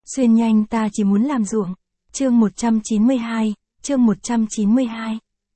Xuyên nhanh ta chỉ muốn làm ruộng. Chương 192, chương 192.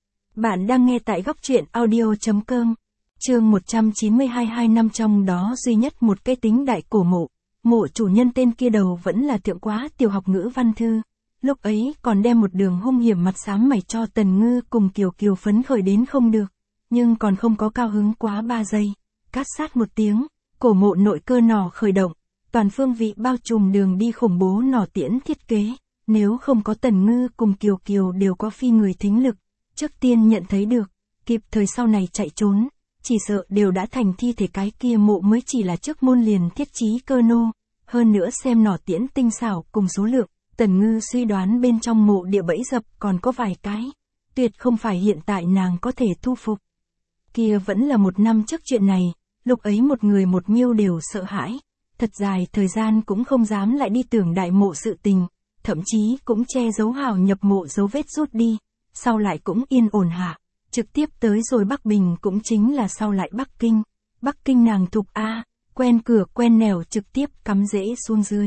Bạn đang nghe tại góc truyện audio.com. Chương 192, 2 năm trong đó duy nhất một cái tính đại cổ mộ. Mộ chủ nhân tên kia đầu vẫn là thượng quá tiểu học ngữ văn thư. Lúc ấy còn đem một đường hung hiểm mặt xám mày cho Tần Ngư cùng Kiều Kiều phấn khởi đến không được. Nhưng còn không có cao hứng quá 3 giây. Cát sát một tiếng, cổ mộ nội cơ nỏ khởi động. Toàn phương vị bao trùm đường đi khủng bố nỏ tiễn thiết kế. Nếu không có Tần Ngư cùng Kiều Kiều đều có phi người thính lực. Trước tiên nhận thấy được, kịp thời sau này chạy trốn. Chỉ sợ đều đã thành thi thể cái kia mộ mới chỉ là trước môn liền thiết trí cơ nô. Hơn nữa xem nỏ tiễn tinh xảo cùng số lượng, Tần Ngư suy đoán bên trong mộ địa bẫy dập còn có vài cái. Tuyệt không phải hiện tại nàng có thể thu phục. Kia vẫn là 1 năm trước chuyện này, lúc ấy một người một miêu đều sợ hãi. Thật dài thời gian cũng không dám lại đi tưởng đại mộ sự tình, thậm chí cũng che giấu hào nhập mộ dấu vết rút đi, sau lại cũng yên ổn hạ, trực tiếp tới rồi Bắc Bình cũng chính là sau lại Bắc Kinh. Bắc Kinh nàng thục A, quen cửa quen nẻo trực tiếp cắm rễ xuống dưới.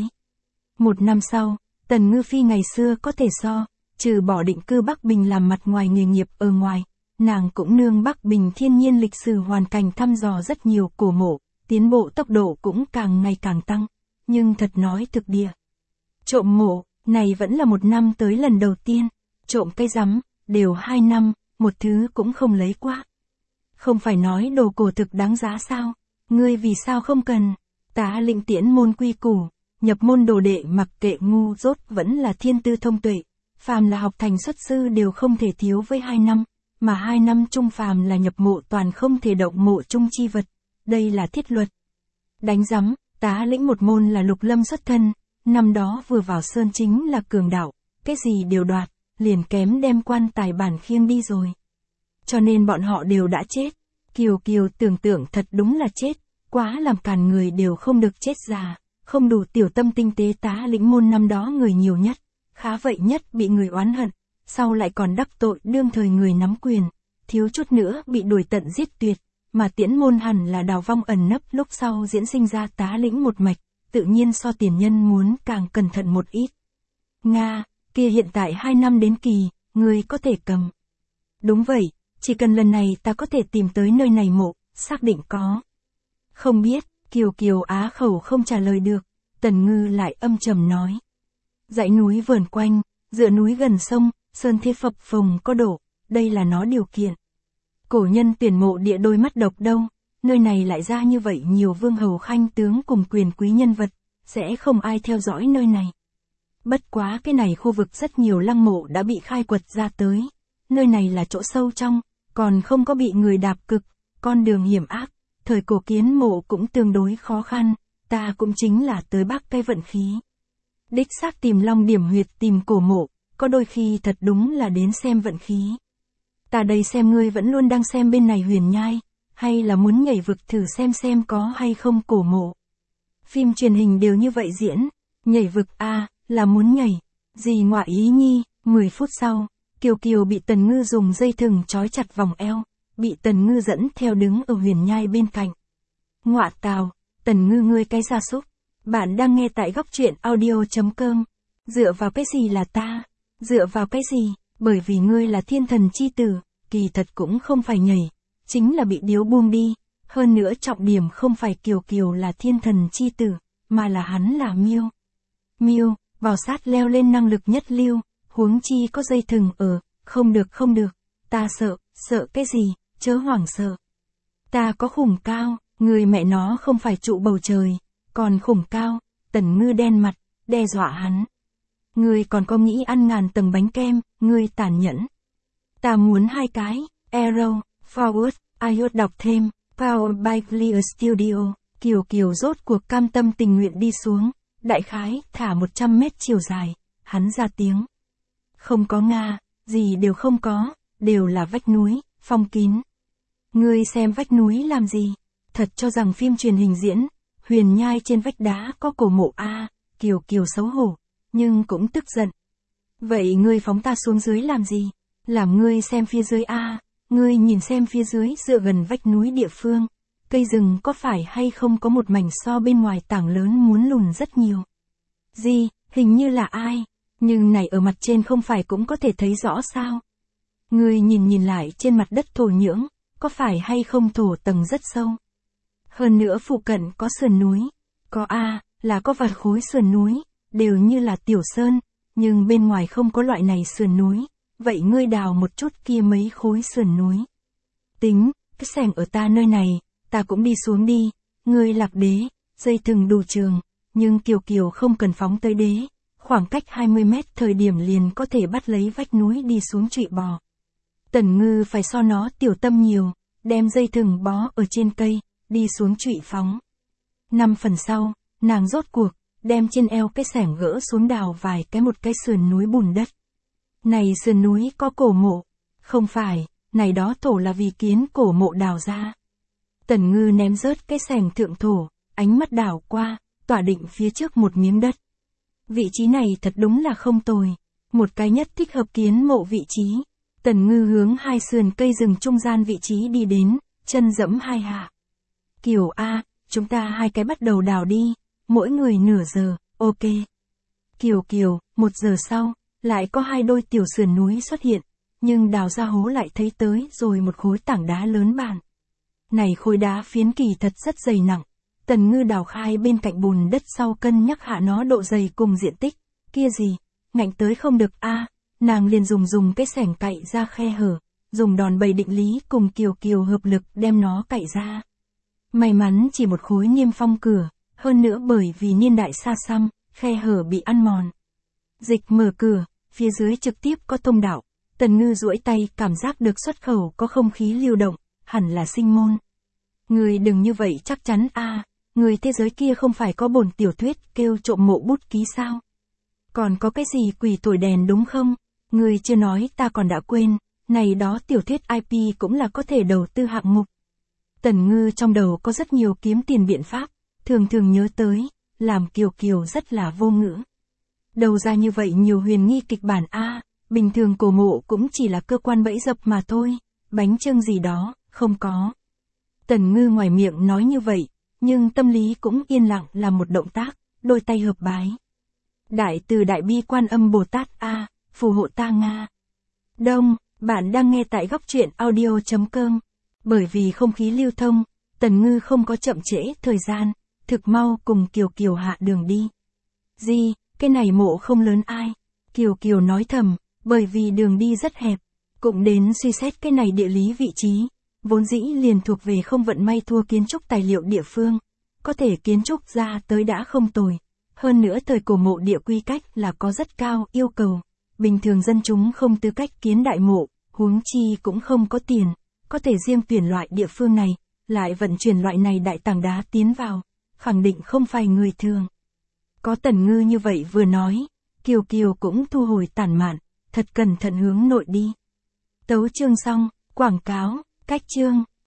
1 năm sau, Tần Ngư Phi ngày xưa có thể so, trừ bỏ định cư Bắc Bình làm mặt ngoài nghề nghiệp ở ngoài, nàng cũng nương Bắc Bình thiên nhiên lịch sử hoàn cảnh thăm dò rất nhiều cổ mộ, tiến bộ tốc độ cũng càng ngày càng tăng, nhưng thật nói thực địa. Trộm mộ, này vẫn là 1 năm tới lần đầu tiên, trộm cây rắm, đều 2 năm, một thứ cũng không lấy qua. Không phải nói đồ cổ thực đáng giá sao, ngươi vì sao không cần, tá lĩnh tiễn môn quy củ, nhập môn đồ đệ mặc kệ ngu dốt vẫn là thiên tư thông tuệ, phàm là học thành xuất sư đều không thể thiếu với 2 năm, mà 2 năm trung phàm là nhập mộ toàn không thể động mộ trung chi vật, đây là thiết luật. Đánh rắm, tá lĩnh một môn là Lục Lâm xuất thân, năm đó vừa vào sơn chính là cường đạo, cái gì đều đoạt, liền kém đem quan tài bản khiêng đi rồi. Cho nên bọn họ đều đã chết, Kiều Kiều tưởng tượng thật đúng là chết, quá làm càn người đều không được chết già, không đủ tiểu tâm tinh tế tá lĩnh môn năm đó người nhiều nhất, khá vậy nhất bị người oán hận, sau lại còn đắc tội đương thời người nắm quyền, thiếu chút nữa bị đuổi tận giết tuyệt, mà tiễn môn hẳn là đào vong ẩn nấp lúc sau diễn sinh ra tá lĩnh một mạch, tự nhiên so tiền nhân muốn càng cẩn thận một ít. Nga, kia hiện tại 2 năm đến kỳ, người có thể cầm. Đúng vậy, chỉ cần lần này ta có thể tìm tới nơi này mộ, xác định có. Không biết, Kiều Kiều á khẩu không trả lời được, Tần Ngư lại âm trầm nói. Dãy núi vờn quanh, dựa núi gần sông, sơn thế phập phồng có độ, đây là nó điều kiện. Cổ nhân tuyển mộ địa đôi mắt độc đâu, nơi này lại ra như vậy nhiều vương hầu khanh tướng cùng quyền quý nhân vật, sẽ không ai theo dõi nơi này. Bất quá cái này khu vực rất nhiều lăng mộ đã bị khai quật ra tới, nơi này là chỗ sâu trong, còn không có bị người đạp cực, con đường hiểm ác, thời cổ kiến mộ cũng tương đối khó khăn, ta cũng chính là tới Bắc cái vận khí. Đích xác tìm long điểm huyệt tìm cổ mộ, có đôi khi thật đúng là đến xem vận khí. Ta đây xem ngươi vẫn luôn đang xem bên này huyền nhai, hay là muốn nhảy vực thử xem có hay không cổ mộ. Phim truyền hình đều như vậy diễn, nhảy vực a là muốn nhảy, gì ngoại ý nhi. 10 phút sau, Kiều Kiều bị Tần Ngư dùng dây thừng trói chặt vòng eo, bị Tần Ngư dẫn theo đứng ở huyền nhai bên cạnh. Ngọa tào, Tần Ngư ngươi cái gia súc, bạn đang nghe tại góc truyện audio.com. Dựa vào cái gì là ta? Dựa vào cái gì? Bởi vì ngươi là thiên thần chi tử, kỳ thật cũng không phải nhảy, chính là bị điếu buông đi, hơn nữa trọng điểm không phải Kiều Kiều là thiên thần chi tử, mà là hắn là miêu. Miêu, vào sát leo lên năng lực nhất lưu, huống chi có dây thừng ở, không được, ta sợ cái gì, chớ hoảng sợ. Ta có khủng cao, người mẹ nó không phải trụ bầu trời, còn khủng cao, Tần Ngư đen mặt, đe dọa hắn. Ngươi còn có nghĩ ăn 1000 tầng bánh kem, ngươi tàn nhẫn. Ta muốn 2 cái, Arrow, Forward, iOS đọc thêm, Powered by Clear Studio, Kiều Kiều rốt cuộc cam tâm tình nguyện đi xuống, đại khái, thả 100 mét chiều dài, hắn ra tiếng. Không có Nga, gì đều không có, đều là vách núi, phong kín. Ngươi xem vách núi làm gì, thật cho rằng phim truyền hình diễn, huyền nhai trên vách đá có cổ mộ a, Kiều Kiều xấu hổ, nhưng cũng tức giận. Vậy ngươi phóng ta xuống dưới làm gì? Làm ngươi xem phía dưới a, ngươi nhìn xem phía dưới dựa gần vách núi địa phương, cây rừng có phải hay không có một mảnh so bên ngoài tảng lớn muốn lùn rất nhiều. Gì, hình như là ai, nhưng này ở mặt trên không phải cũng có thể thấy rõ sao. Ngươi nhìn lại trên mặt đất thổ nhưỡng, có phải hay không thổ tầng rất sâu. Hơn nữa phụ cận có sườn núi, có là có vài khối sườn núi, đều như là tiểu sơn, nhưng bên ngoài không có loại này sườn núi, vậy ngươi đào một chút kia mấy khối sườn núi. Tính, cái xẻng ở ta nơi này, ta cũng đi xuống đi, ngươi Lạc Đế, dây thừng đủ trường, nhưng Kiều không cần phóng tới đế, khoảng cách 20 mét thời điểm liền có thể bắt lấy vách núi đi xuống trụy bò. Tần Ngư phải so nó tiểu tâm nhiều, đem dây thừng bó ở trên cây, đi xuống trụy phóng. 5 phần sau, nàng rốt cuộc, đem trên eo cái xẻng gỡ xuống đào vài cái một cái sườn núi bùn đất. Này sườn núi có cổ mộ, không phải, này đó thổ là vì kiến cổ mộ đào ra. Tần Ngư ném rớt cái xẻng thượng thổ, ánh mắt đảo qua, tỏa định phía trước một miếng đất. Vị trí này thật đúng là không tồi, một cái nhất thích hợp kiến mộ vị trí. Tần Ngư hướng hai sườn cây rừng trung gian vị trí đi đến, chân dẫm hai hạ. Kiều chúng ta hai cái bắt đầu đào đi, mỗi người nửa giờ, ok. Kiều, 1 giờ sau, lại có 2 đôi tiểu sườn núi xuất hiện, nhưng đào ra hố lại thấy tới rồi một khối tảng đá lớn bản. Này khối đá phiến kỳ thật rất dày nặng, Tần Ngư đào khai bên cạnh bùn đất sau cân nhắc hạ nó độ dày cùng diện tích, kia gì, ngạnh tới không được nàng liền dùng cái xẻng cạy ra khe hở, dùng đòn bẩy định lý cùng Kiều hợp lực đem nó cạy ra. May mắn chỉ một khối niêm phong cửa, hơn nữa bởi vì niên đại xa xăm, khe hở bị ăn mòn. Dịch mở cửa, phía dưới trực tiếp có thông đạo, Tần Ngư duỗi tay cảm giác được xuất khẩu có không khí lưu động, hẳn là sinh môn. Người đừng như vậy chắc chắn người thế giới kia không phải có bổn tiểu thuyết kêu trộm mộ bút ký sao? Còn có cái gì quỷ thổi đèn đúng không? Người chưa nói ta còn đã quên, này đó tiểu thuyết IP cũng là có thể đầu tư hạng mục. Tần Ngư trong đầu có rất nhiều kiếm tiền biện pháp, thường nhớ tới, làm Kiều rất là vô ngữ. Đầu ra như vậy nhiều huyền nghi kịch bản bình thường cổ mộ cũng chỉ là cơ quan bẫy dập mà thôi, bánh chưng gì đó, không có. Tần Ngư ngoài miệng nói như vậy, nhưng tâm lý cũng yên lặng làm một động tác, đôi tay hợp bái. Đại từ Đại Bi Quan Âm Bồ Tát phù hộ ta Nga. Đông, bạn đang nghe tại góc truyện audio.com. Bởi vì không khí lưu thông, Tần Ngư không có chậm trễ thời gian, thực mau cùng Kiều hạ đường đi. Gì, cái này mộ không lớn ai? Kiều nói thầm, bởi vì đường đi rất hẹp, cũng đến suy xét cái này địa lý vị trí, vốn dĩ liền thuộc về không vận may thua kiến trúc tài liệu địa phương, có thể kiến trúc ra tới đã không tồi. Hơn nữa thời cổ mộ địa quy cách là có rất cao yêu cầu, bình thường dân chúng không tư cách kiến đại mộ, huống chi cũng không có tiền, có thể riêng tuyển loại địa phương này, lại vận chuyển loại này đại tảng đá tiến vào, khẳng định không phải người thường. Có Tần Ngư như vậy vừa nói, Kiều cũng thu hồi tản mạn, thật cẩn thận hướng nội đi. Tấu chương xong, quảng cáo, cách chương.